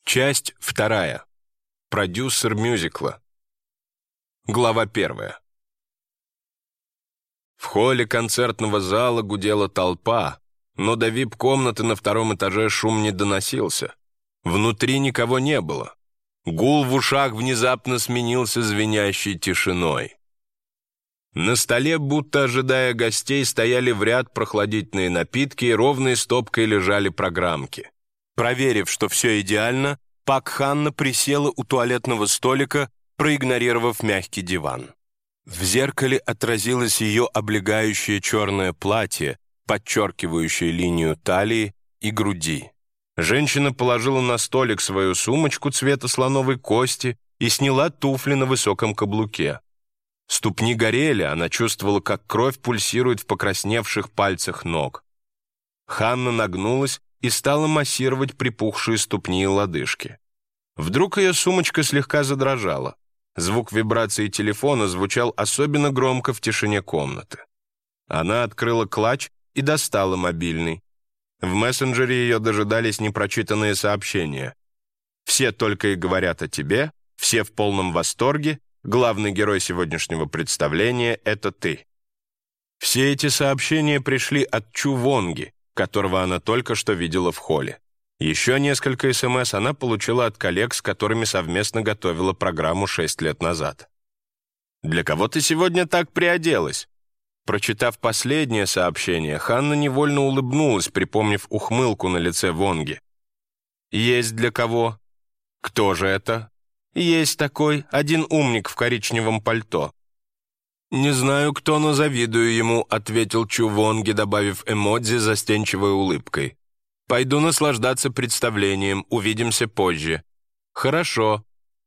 Часть 2. Продюсер мюзикла. Глава 1. В холле концертного зала гудела толпа, но до вип-комнаты на втором этаже шум не доносился. Внутри никого не было. Гул в ушах внезапно сменился звенящей тишиной. На столе, будто ожидая гостей, стояли в ряд прохладительные напитки и ровной стопкой лежали программки. Проверив, что все идеально, Пак Ханна присела у туалетного столика, проигнорировав мягкий диван. В зеркале отразилось ее облегающее черное платье, подчеркивающее линию талии и груди. Женщина положила на столик свою сумочку цвета слоновой кости и сняла туфли на высоком каблуке. Ступни горели, она чувствовала, как кровь пульсирует в покрасневших пальцах ног. Ханна нагнулась и стала массировать припухшие ступни и лодыжки. Вдруг ее сумочка слегка задрожала. Звук вибрации телефона звучал особенно громко в тишине комнаты. Она открыла клатч и достала мобильный. В мессенджере ее дожидались непрочитанные сообщения. «Все только и говорят о тебе, все в полном восторге, главный герой сегодняшнего представления — это ты». Все эти сообщения пришли от Чу Вонги, которого она только что видела в холле. Еще несколько СМС она получила от коллег, с которыми совместно готовила программу 6 лет назад. «Для кого ты сегодня так приоделась?» Прочитав последнее сообщение, Ханна невольно улыбнулась, припомнив ухмылку на лице Вонги. «Есть для кого?» «Кто же это?» «Есть такой, один умник в коричневом пальто». «Не знаю, кто, но завидую ему», — ответил Чу Вонги, добавив эмодзи застенчивой улыбкой. «Пойду наслаждаться представлением, увидимся позже». «Хорошо».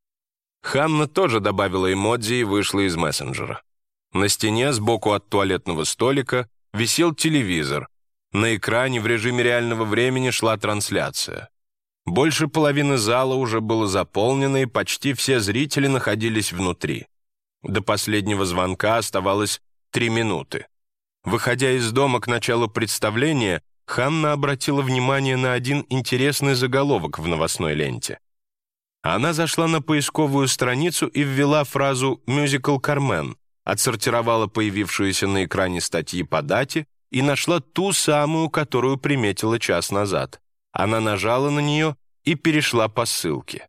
Ханна тоже добавила эмодзи и вышла из мессенджера. На стене сбоку от туалетного столика висел телевизор. На экране в режиме реального времени шла трансляция. Больше половины зала уже было заполнено, и почти все зрители находились внутри. До последнего звонка оставалось 3 минуты. Выходя из дома к началу представления, Ханна обратила внимание на один интересный заголовок в новостной ленте. Она зашла на поисковую страницу и ввела фразу «мюзикл Кармен», отсортировала появившиеся на экране статьи по дате и нашла ту самую, которую приметила час назад. Она нажала на нее и перешла по ссылке.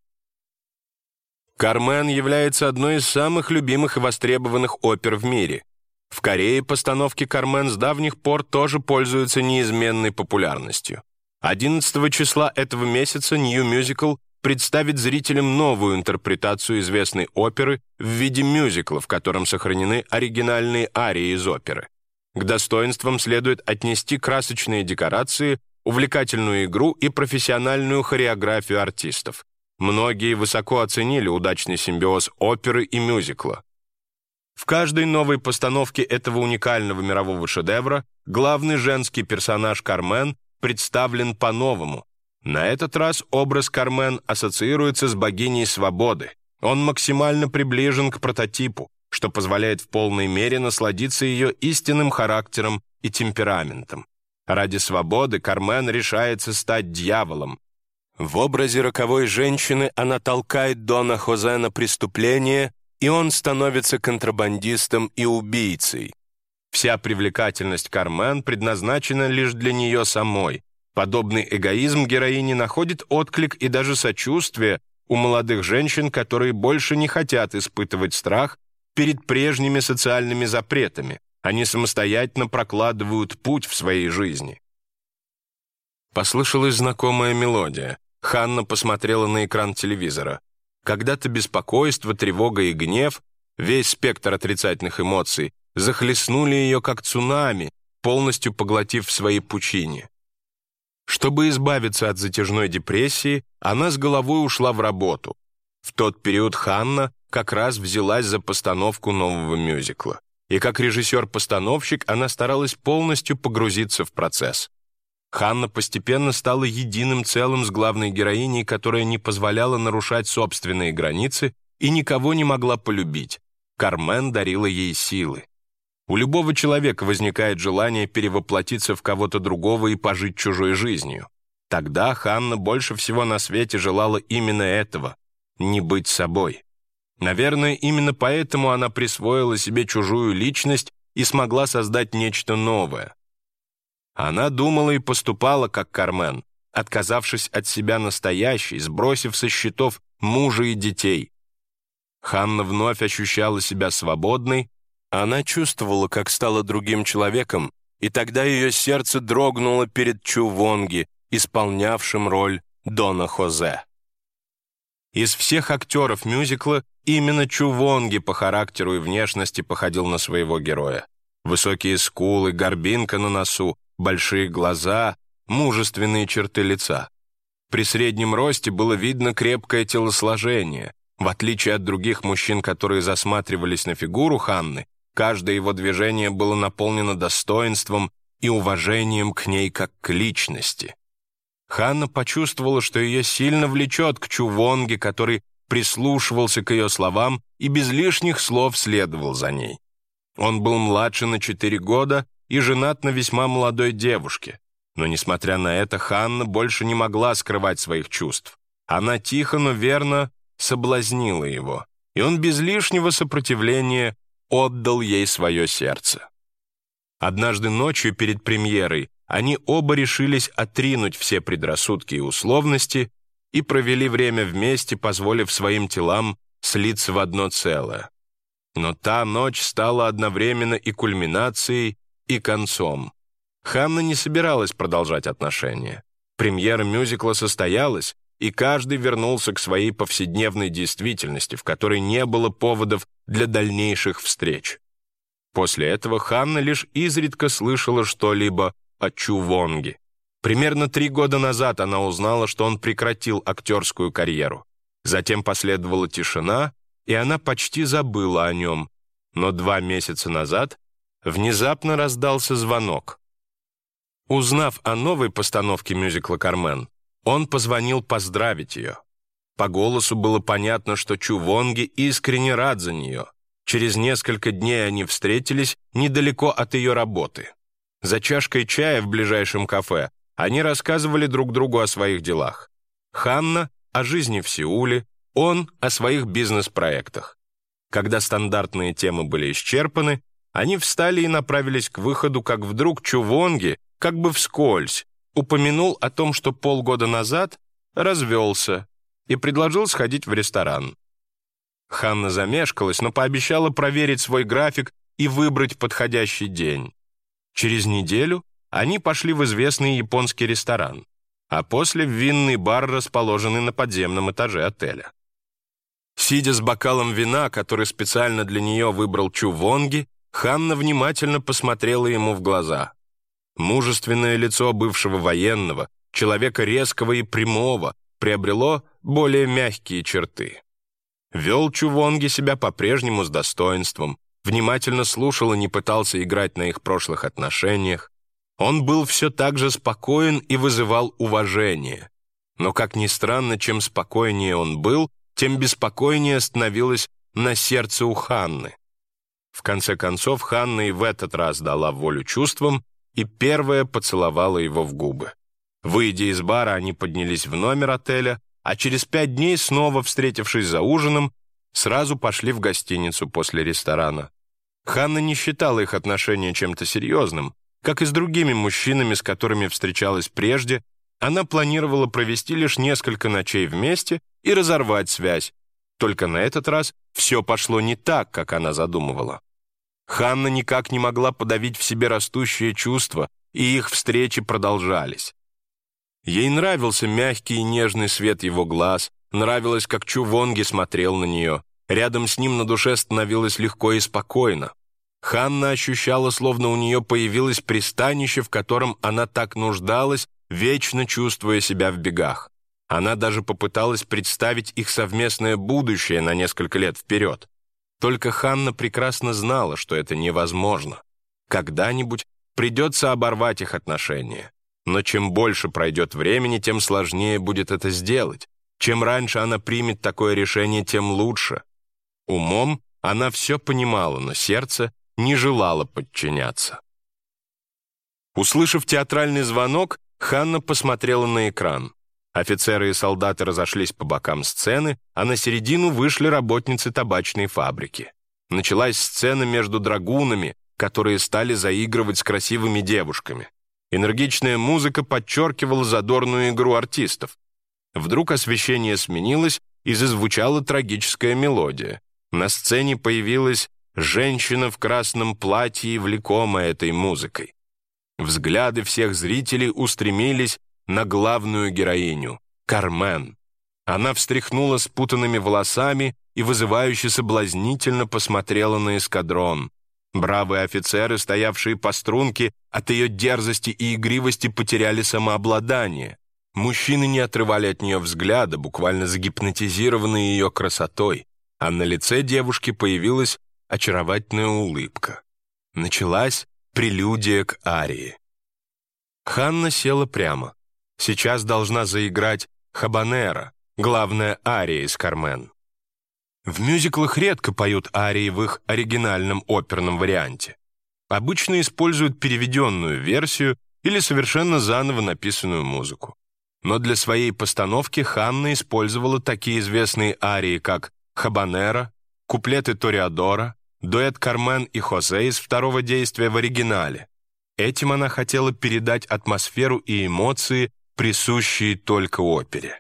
«Кармен» является одной из самых любимых и востребованных опер в мире. В Корее постановки «Кармен» с давних пор тоже пользуются неизменной популярностью. 11 числа этого месяца New Musical представит зрителям новую интерпретацию известной оперы в виде мюзикла, в котором сохранены оригинальные арии из оперы. К достоинствам следует отнести красочные декорации, увлекательную игру и профессиональную хореографию артистов. Многие высоко оценили удачный симбиоз оперы и мюзикла. В каждой новой постановке этого уникального мирового шедевра главный женский персонаж Кармен представлен по-новому. На этот раз образ Кармен ассоциируется с богиней свободы. Он максимально приближен к прототипу, что позволяет в полной мере насладиться ее истинным характером и темпераментом. Ради свободы Кармен решается стать дьяволом. В образе роковой женщины она толкает Дона Хозе на преступление, и он становится контрабандистом и убийцей. Вся привлекательность Кармен предназначена лишь для нее самой. Подобный эгоизм героини находит отклик и даже сочувствие у молодых женщин, которые больше не хотят испытывать страх перед прежними социальными запретами. Они самостоятельно прокладывают путь в своей жизни. Послышалась знакомая мелодия. Ханна посмотрела на экран телевизора. Когда-то беспокойство, тревога и гнев, весь спектр отрицательных эмоций, захлестнули ее как цунами, полностью поглотив в своей пучине. Чтобы избавиться от затяжной депрессии, она с головой ушла в работу. В тот период Ханна как раз взялась за постановку нового мюзикла. И как режиссер-постановщик она старалась полностью погрузиться в процесс. Ханна постепенно стала единым целым с главной героиней, которая не позволяла нарушать собственные границы и никого не могла полюбить. Кармен дарила ей силы. У любого человека возникает желание перевоплотиться в кого-то другого и пожить чужой жизнью. Тогда Ханна больше всего на свете желала именно этого — не быть собой. Наверное, именно поэтому она присвоила себе чужую личность и смогла создать нечто новое. Она думала и поступала как Кармен, отказавшись от себя настоящей, сбросив со счетов мужа и детей. Ханна вновь ощущала себя свободной, она чувствовала, как стала другим человеком, и тогда ее сердце дрогнуло перед Чувонги, исполнявшим роль Дона Хозе. Из всех актеров мюзикла именно Чувонги по характеру и внешности походил на своего героя. Высокие скулы, горбинка на носу, большие глаза, мужественные черты лица. При среднем росте было видно крепкое телосложение. В отличие от других мужчин, которые засматривались на фигуру Ханны, каждое его движение было наполнено достоинством и уважением к ней как к личности. Ханна почувствовала, что ее сильно влечет к Чувонге, который прислушивался к ее словам и без лишних слов следовал за ней. Он был младше на 4 года и женат на весьма молодой девушке. Но, несмотря на это, Ханна больше не могла скрывать своих чувств. Она тихо, но верно соблазнила его, и он без лишнего сопротивления отдал ей свое сердце. Однажды ночью перед премьерой они оба решились отринуть все предрассудки и условности и провели время вместе, позволив своим телам слиться в одно целое. Но та ночь стала одновременно и кульминацией, и концом. Ханна не собиралась продолжать отношения. Премьера мюзикла состоялась, и каждый вернулся к своей повседневной действительности, в которой не было поводов для дальнейших встреч. После этого Ханна лишь изредка слышала что-либо о Чувонге. Примерно 3 года назад она узнала, что он прекратил актерскую карьеру. Затем последовала тишина, и она почти забыла о нем. Но 2 месяца назад внезапно раздался звонок. Узнав о новой постановке мюзикла «Кармен», он позвонил поздравить ее. По голосу было понятно, что Чувонги искренне рад за нее. Через несколько дней они встретились недалеко от ее работы. За чашкой чая в ближайшем кафе они рассказывали друг другу о своих делах. Ханна — о жизни в Сеуле, он — о своих бизнес-проектах. Когда стандартные темы были исчерпаны, они встали и направились к выходу, как вдруг Чувонги, как бы вскользь, упомянул о том, что полгода назад развелся и предложил сходить в ресторан. Ханна замешкалась, но пообещала проверить свой график и выбрать подходящий день. Через неделю они пошли в известный японский ресторан, а после в винный бар, расположенный на подземном этаже отеля. Сидя с бокалом вина, который специально для нее выбрал Чувонги, Ханна внимательно посмотрела ему в глаза. Мужественное лицо бывшего военного, человека резкого и прямого, приобрело более мягкие черты. Вел Чувонги себя по-прежнему с достоинством, внимательно слушал и не пытался играть на их прошлых отношениях. Он был все так же спокоен и вызывал уважение. Но, как ни странно, чем спокойнее он был, тем беспокойнее становилось на сердце у Ханны. В конце концов, Ханна и в этот раз дала волю чувствам и первая поцеловала его в губы. Выйдя из бара, они поднялись в номер отеля, а через 5 дней, снова встретившись за ужином, сразу пошли в гостиницу после ресторана. Ханна не считала их отношения чем-то серьезным. Как и с другими мужчинами, с которыми встречалась прежде, она планировала провести лишь несколько ночей вместе и разорвать связь. Только на этот раз все пошло не так, как она задумывала. Ханна никак не могла подавить в себе растущее чувство, и их встречи продолжались. Ей нравился мягкий и нежный свет его глаз, нравилось, как Чувонги смотрел на нее. Рядом с ним на душе становилось легко и спокойно. Ханна ощущала, словно у нее появилось пристанище, в котором она так нуждалась, вечно чувствуя себя в бегах. Она даже попыталась представить их совместное будущее на несколько лет вперед. Только Ханна прекрасно знала, что это невозможно. Когда-нибудь придется оборвать их отношения. Но чем больше пройдет времени, тем сложнее будет это сделать. Чем раньше она примет такое решение, тем лучше. Умом она все понимала, но сердце не желало подчиняться. Услышав театральный звонок, Ханна посмотрела на экран. Офицеры и солдаты разошлись по бокам сцены, а на середину вышли работницы табачной фабрики. Началась сцена между драгунами, которые стали заигрывать с красивыми девушками. Энергичная музыка подчеркивала задорную игру артистов. Вдруг освещение сменилось, и зазвучала трагическая мелодия. На сцене появилась женщина в красном платье, влекомая этой музыкой. Взгляды всех зрителей устремились на главную героиню — Кармен. Она встряхнула спутанными волосами и вызывающе соблазнительно посмотрела на эскадрон. Бравые офицеры, стоявшие по струнке, от ее дерзости и игривости потеряли самообладание. Мужчины не отрывали от нее взгляда, буквально загипнотизированные ее красотой, а на лице девушки появилась очаровательная улыбка. Началась прелюдия к арии. Ханна села прямо. Сейчас должна заиграть «Хабанера», главная ария из «Кармен». В мюзиклах редко поют арии в их оригинальном оперном варианте. Обычно используют переведенную версию или совершенно заново написанную музыку. Но для своей постановки Ханна использовала такие известные арии, как «Хабанера», куплеты «Тореадора», дуэт Кармен и Хосе из второго действия в оригинале. Этим она хотела передать атмосферу и эмоции, присущие только опере.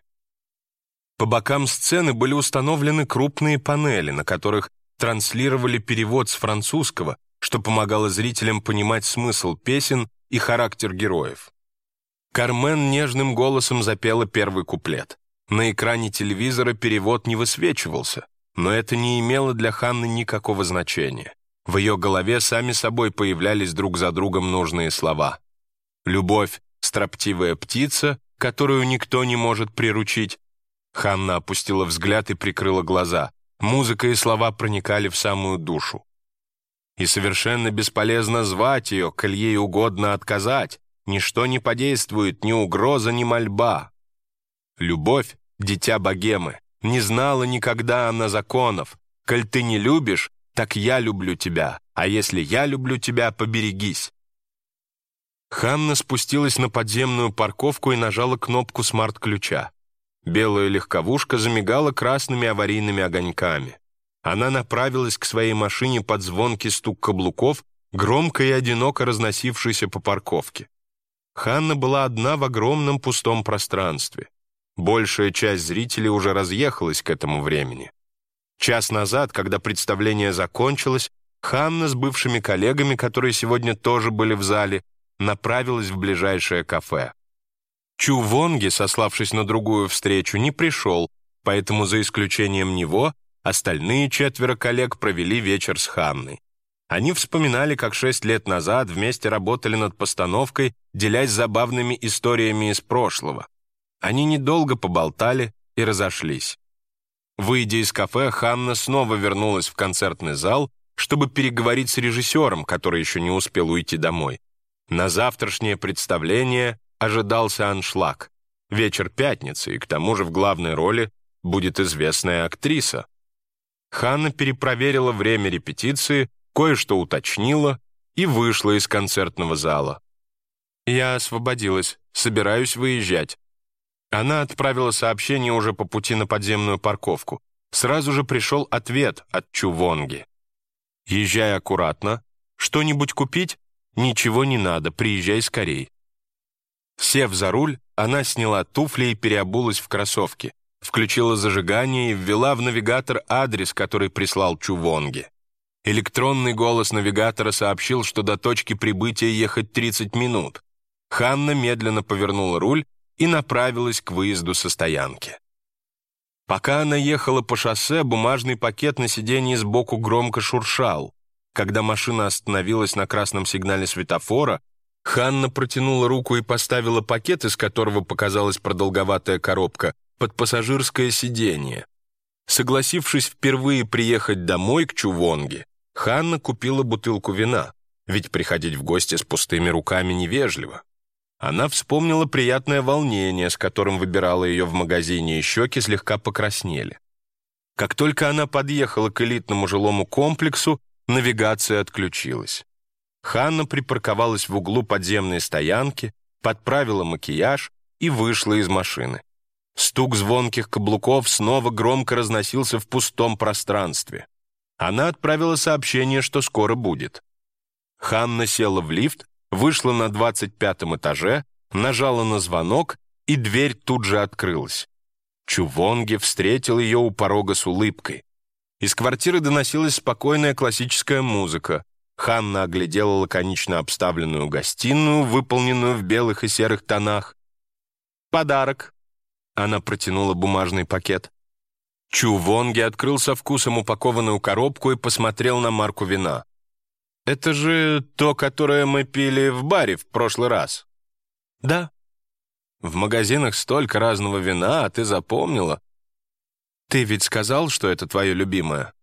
По бокам сцены были установлены крупные панели, на которых транслировали перевод с французского, что помогало зрителям понимать смысл песен и характер героев. Кармен нежным голосом запела первый куплет. На экране телевизора перевод не высвечивался, но это не имело для Ханны никакого значения. В ее голове сами собой появлялись друг за другом нужные слова. «Любовь — строптивая птица, которую никто не может приручить». Ханна опустила взгляд и прикрыла глаза. Музыка и слова проникали в самую душу. «И совершенно бесполезно звать ее, коль ей угодно отказать. Ничто не подействует, ни угроза, ни мольба. Любовь — дитя богемы, не знала никогда она законов. Коль ты не любишь, так я люблю тебя, а если я люблю тебя, поберегись». Ханна спустилась на подземную парковку и нажала кнопку смарт-ключа. Белая легковушка замигала красными аварийными огоньками. Она направилась к своей машине под звонкий стук каблуков, громко и одиноко разносившийся по парковке. Ханна была одна в огромном пустом пространстве. Большая часть зрителей уже разъехалась к этому времени. Час назад, когда представление закончилось, Ханна с бывшими коллегами, которые сегодня тоже были в зале, направилась в ближайшее кафе. Чу Вонги, сославшись на другую встречу, не пришел, поэтому за исключением него остальные 4 коллег провели вечер с Ханной. Они вспоминали, как 6 лет назад вместе работали над постановкой, делясь забавными историями из прошлого. Они недолго поболтали и разошлись. Выйдя из кафе, Ханна снова вернулась в концертный зал, чтобы переговорить с режиссером, который еще не успел уйти домой. На завтрашнее представление ожидался аншлаг. Вечер пятницы, и к тому же в главной роли будет известная актриса. Ханна перепроверила время репетиции, кое-что уточнила и вышла из концертного зала. «Я освободилась, собираюсь выезжать». Она отправила сообщение уже по пути на подземную парковку. Сразу же пришел ответ от Чу Вонги. «Езжай аккуратно. Что-нибудь купить? Ничего не надо, приезжай скорей». Сев за руль, она сняла туфли и переобулась в кроссовки, включила зажигание и ввела в навигатор адрес, который прислал Чу Вонги. Электронный голос навигатора сообщил, что до точки прибытия ехать 30 минут. Ханна медленно повернула руль и направилась к выезду со стоянки. Пока она ехала по шоссе, бумажный пакет на сиденье сбоку громко шуршал. Когда машина остановилась на красном сигнале светофора, Ханна протянула руку и поставила пакет, из которого показалась продолговатая коробка, под пассажирское сиденье. Согласившись впервые приехать домой к Чу Вонги, Ханна купила бутылку вина, ведь приходить в гости с пустыми руками невежливо. Она вспомнила приятное волнение, с которым выбирала ее в магазине, и щеки слегка покраснели. Как только она подъехала к элитному жилому комплексу, навигация отключилась. Ханна припарковалась в углу подземной стоянки, подправила макияж и вышла из машины. Стук звонких каблуков снова громко разносился в пустом пространстве. Она отправила сообщение, что скоро будет. Ханна села в лифт, вышла на 25-м этаже, нажала на звонок, и дверь тут же открылась. Чу Вонги встретил ее у порога с улыбкой. Из квартиры доносилась спокойная классическая музыка. Ханна оглядела лаконично обставленную гостиную, выполненную в белых и серых тонах. «Подарок!» Она протянула бумажный пакет. Чу Вонги открыл со вкусом упакованную коробку и посмотрел на марку вина. «Это же то, которое мы пили в баре в прошлый раз?» «Да». «В магазинах столько разного вина, а ты запомнила?» «Ты ведь сказал, что это твое любимое?»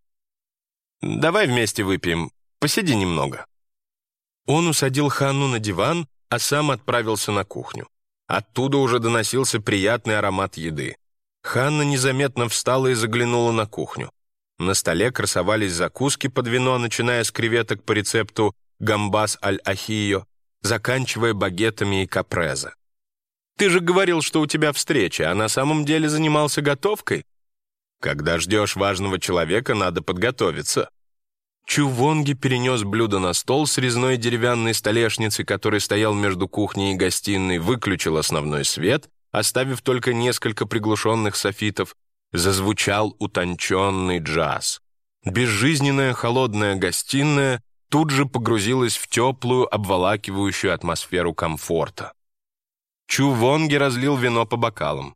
«Давай вместе выпьем. Посиди немного». Он усадил Ханну на диван, а сам отправился на кухню. Оттуда уже доносился приятный аромат еды. Ханна незаметно встала и заглянула на кухню. На столе красовались закуски под вино, начиная с креветок по рецепту гамбас аль-ахийо, заканчивая багетами и капрезо. «Ты же говорил, что у тебя встреча, а на самом деле занимался готовкой?» «Когда ждешь важного человека, надо подготовиться». Чу Вонги перенес блюдо на стол с резной деревянной столешницей, который стоял между кухней и гостиной, выключил основной свет, оставив только несколько приглушенных софитов. Зазвучал утонченный джаз. Безжизненная холодная гостиная тут же погрузилась в теплую, обволакивающую атмосферу комфорта. Чу Вонги разлил вино по бокалам.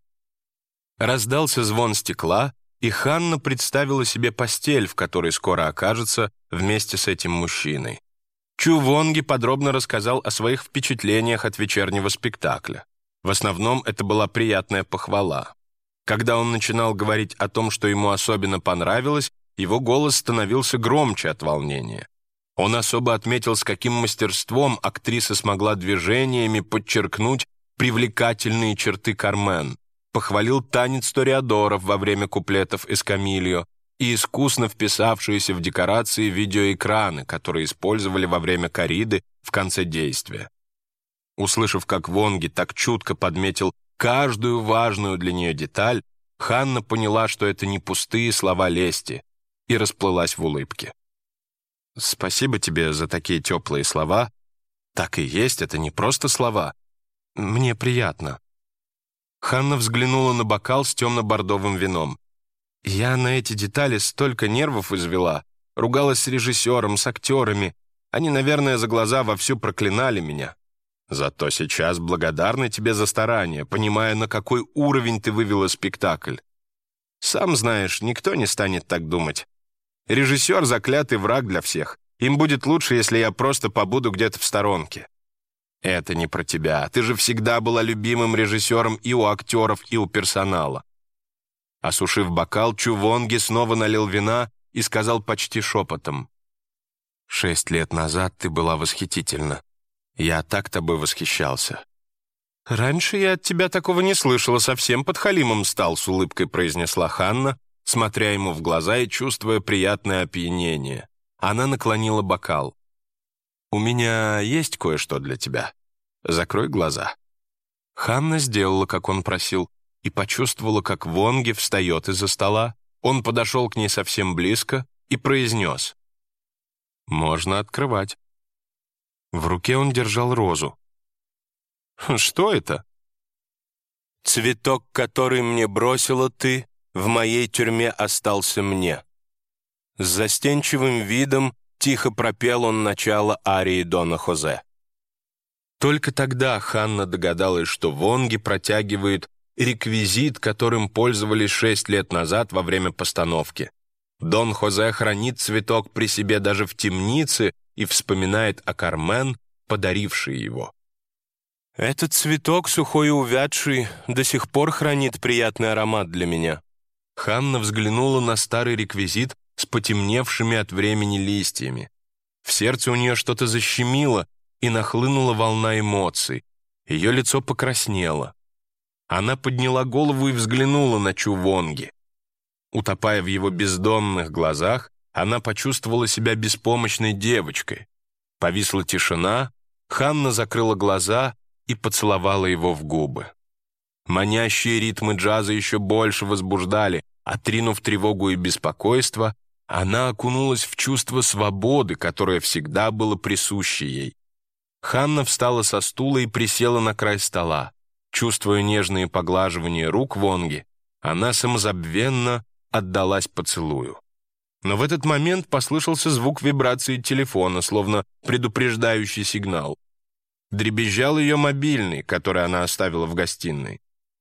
Раздался звон стекла, и Ханна представила себе постель, в которой скоро окажется вместе с этим мужчиной. Чу Вонги подробно рассказал о своих впечатлениях от вечернего спектакля. В основном это была приятная похвала. Когда он начинал говорить о том, что ему особенно понравилось, его голос становился громче от волнения. Он особо отметил, с каким мастерством актриса смогла движениями подчеркнуть привлекательные черты Кармен, похвалил танец тореадоров во время куплетов «Эскамильо» и искусно вписавшиеся в декорации видеоэкраны, которые использовали во время корриды в конце действия. Услышав, как Вонги так чутко подметил каждую важную для нее деталь, Ханна поняла, что это не пустые слова лести, и расплылась в улыбке. «Спасибо тебе за такие теплые слова. Так и есть, это не просто слова. Мне приятно». Ханна взглянула на бокал с темно-бордовым вином. «Я на эти детали столько нервов извела, ругалась с режиссером, с актерами. Они, наверное, за глаза вовсю проклинали меня. Зато сейчас благодарны тебе за старания, понимая, на какой уровень ты вывела спектакль. Сам знаешь, никто не станет так думать. Режиссер — заклятый враг для всех. Им будет лучше, если я просто побуду где-то в сторонке». «Это не про тебя. Ты же всегда была любимым режиссером и у актеров, и у персонала». Осушив бокал, Чу Вонги снова налил вина и сказал почти шепотом: «6 лет назад ты была восхитительна. Я так тобой восхищался». «Раньше я от тебя такого не слышала, совсем подхалимом стал», — с улыбкой произнесла Ханна, смотря ему в глаза и чувствуя приятное опьянение. Она наклонила бокал. «У меня есть кое-что для тебя. Закрой глаза». Ханна сделала, как он просил, и почувствовала, как Вонги встает из-за стола. Он подошел к ней совсем близко и произнес: «Можно открывать». В руке он держал розу. «Что это?» «Цветок, который мне бросила ты, в моей тюрьме остался мне». С застенчивым видом тихо пропел он начало арии Дона Хозе. Только тогда Ханна догадалась, что Вонги протягивает реквизит, которым пользовались 6 лет назад во время постановки. Дон Хозе хранит цветок при себе даже в темнице и вспоминает о Кармен, подарившей его. «Этот цветок, сухой и увядший, до сих пор хранит приятный аромат для меня». Ханна взглянула на старый реквизит с потемневшими от времени листьями. В сердце у нее что-то защемило, и нахлынула волна эмоций. Ее лицо покраснело. Она подняла голову и взглянула на Чу Вонги. Утопая в его бездонных глазах, она почувствовала себя беспомощной девочкой. Повисла тишина, Ханна закрыла глаза и поцеловала его в губы. Манящие ритмы джаза еще больше возбуждали. Отринув тревогу и беспокойство, она окунулась в чувство свободы, которое всегда было присуще ей. Ханна встала со стула и присела на край стола. Чувствуя нежные поглаживания рук Вонги, она самозабвенно отдалась поцелую. Но в этот момент послышался звук вибрации телефона, словно предупреждающий сигнал. Дребезжал ее мобильный, который она оставила в гостиной.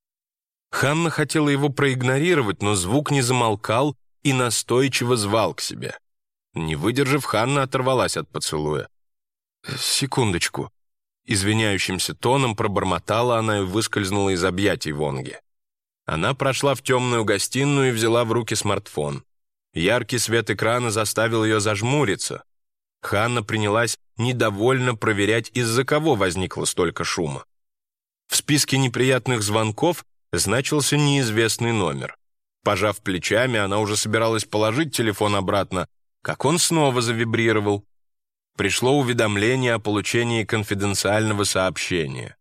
Ханна хотела его проигнорировать, но звук не замолкал и настойчиво звал к себе. Не выдержав, Ханна оторвалась от поцелуя. «Секундочку». Извиняющимся тоном пробормотала она и выскользнула из объятий Вонги. Она прошла в темную гостиную и взяла в руки смартфон. Яркий свет экрана заставил ее зажмуриться. Ханна принялась недовольно проверять, из-за кого возникло столько шума. В списке неприятных звонков значился неизвестный номер. Пожав плечами, она уже собиралась положить телефон обратно, как он снова завибрировал. Пришло уведомление о получении конфиденциального сообщения.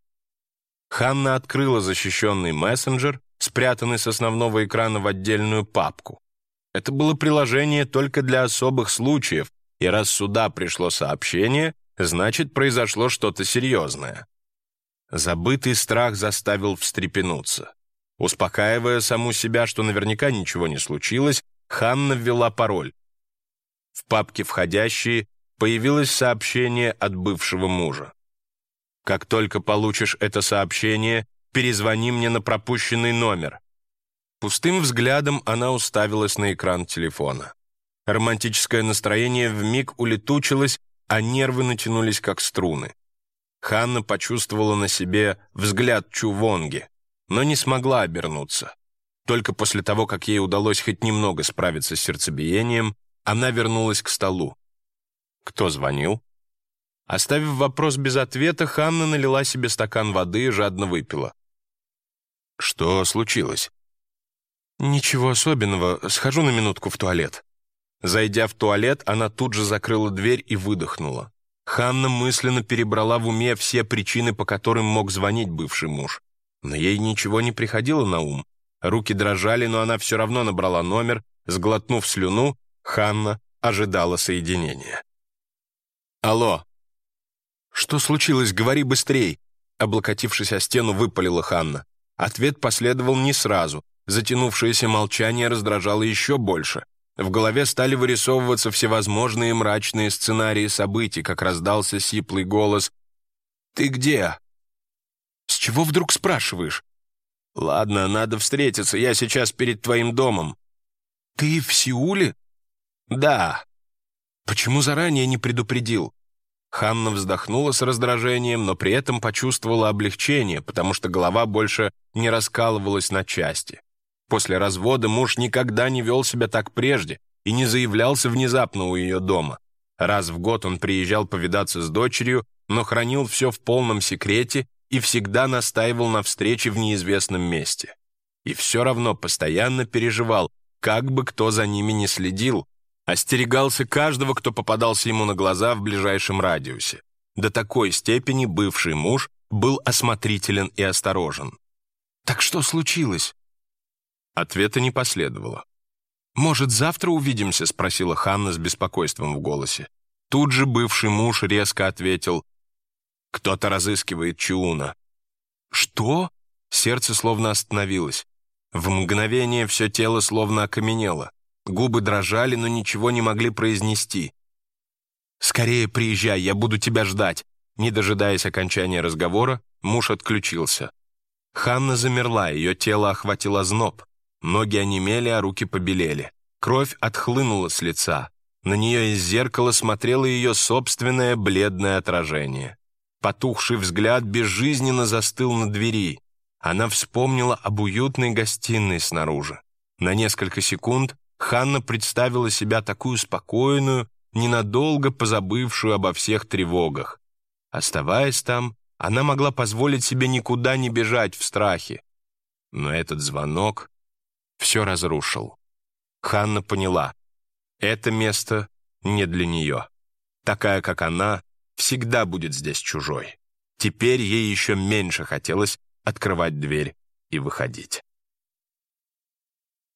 Ханна открыла защищенный мессенджер, спрятанный с основного экрана в отдельную папку. Это было приложение только для особых случаев, и раз сюда пришло сообщение, значит, произошло что-то серьезное. Забытый страх заставил встрепенуться. Успокаивая саму себя, что наверняка ничего не случилось, Ханна ввела пароль. В папке «Входящие» появилось сообщение от бывшего мужа. «Как только получишь это сообщение, перезвони мне на пропущенный номер». Пустым взглядом она уставилась на экран телефона. Романтическое настроение вмиг улетучилось, а нервы натянулись как струны. Ханна почувствовала на себе взгляд Чу Вонги, но не смогла обернуться. Только после того, как ей удалось хоть немного справиться с сердцебиением, она вернулась к столу. Кто звонил? Оставив вопрос без ответа, Ханна налила себе стакан воды и жадно выпила. Что случилось? Ничего особенного, схожу на минутку в туалет. Зайдя в туалет, она тут же закрыла дверь и выдохнула. Ханна мысленно перебрала в уме все причины, по которым мог звонить бывший муж. Но ей ничего не приходило на ум. Руки дрожали, но она все равно набрала номер. Сглотнув слюну, Ханна ожидала соединения. «Алло!» «Что случилось? Говори быстрей!» Облокотившись о стену, выпалила Ханна. Ответ последовал не сразу. Затянувшееся молчание раздражало еще больше. В голове стали вырисовываться всевозможные мрачные сценарии событий, как раздался сиплый голос. «Ты где?» «С чего вдруг спрашиваешь?» «Ладно, надо встретиться, я сейчас перед твоим домом». «Ты в Сеуле?» «Да». «Почему заранее не предупредил?» Ханна вздохнула с раздражением, но при этом почувствовала облегчение, потому что голова больше не раскалывалась на части. После развода муж никогда не вел себя так прежде и не заявлялся внезапно у ее дома. Раз в год он приезжал повидаться с дочерью, но хранил все в полном секрете и всегда настаивал на встрече в неизвестном месте. И все равно постоянно переживал, как бы кто за ними не следил, остерегался каждого, кто попадался ему на глаза в ближайшем радиусе. До такой степени бывший муж был осмотрителен и осторожен. «Так что случилось?» Ответа не последовало. «Может, завтра увидимся?» — спросила Ханна с беспокойством в голосе. Тут же бывший муж резко ответил: «Кто-то разыскивает Чиуна». «Что?» Сердце словно остановилось. В мгновение все тело словно окаменело. Губы дрожали, но ничего не могли произнести. «Скорее приезжай, я буду тебя ждать». Не дожидаясь окончания разговора, муж отключился. Ханна замерла, ее тело охватил озноб. Ноги онемели, а руки побелели. Кровь отхлынула с лица. На нее из зеркала смотрело ее собственное бледное отражение. Потухший взгляд безжизненно застыл на двери. Она вспомнила об уютной гостиной снаружи. На несколько секунд Ханна представила себя такую спокойную, ненадолго позабывшую обо всех тревогах. Оставаясь там, она могла позволить себе никуда не бежать в страхе. Но этот звонок все разрушил. Ханна поняла, это место не для нее. Такая, как она, всегда будет здесь чужой. Теперь ей еще меньше хотелось открывать дверь и выходить.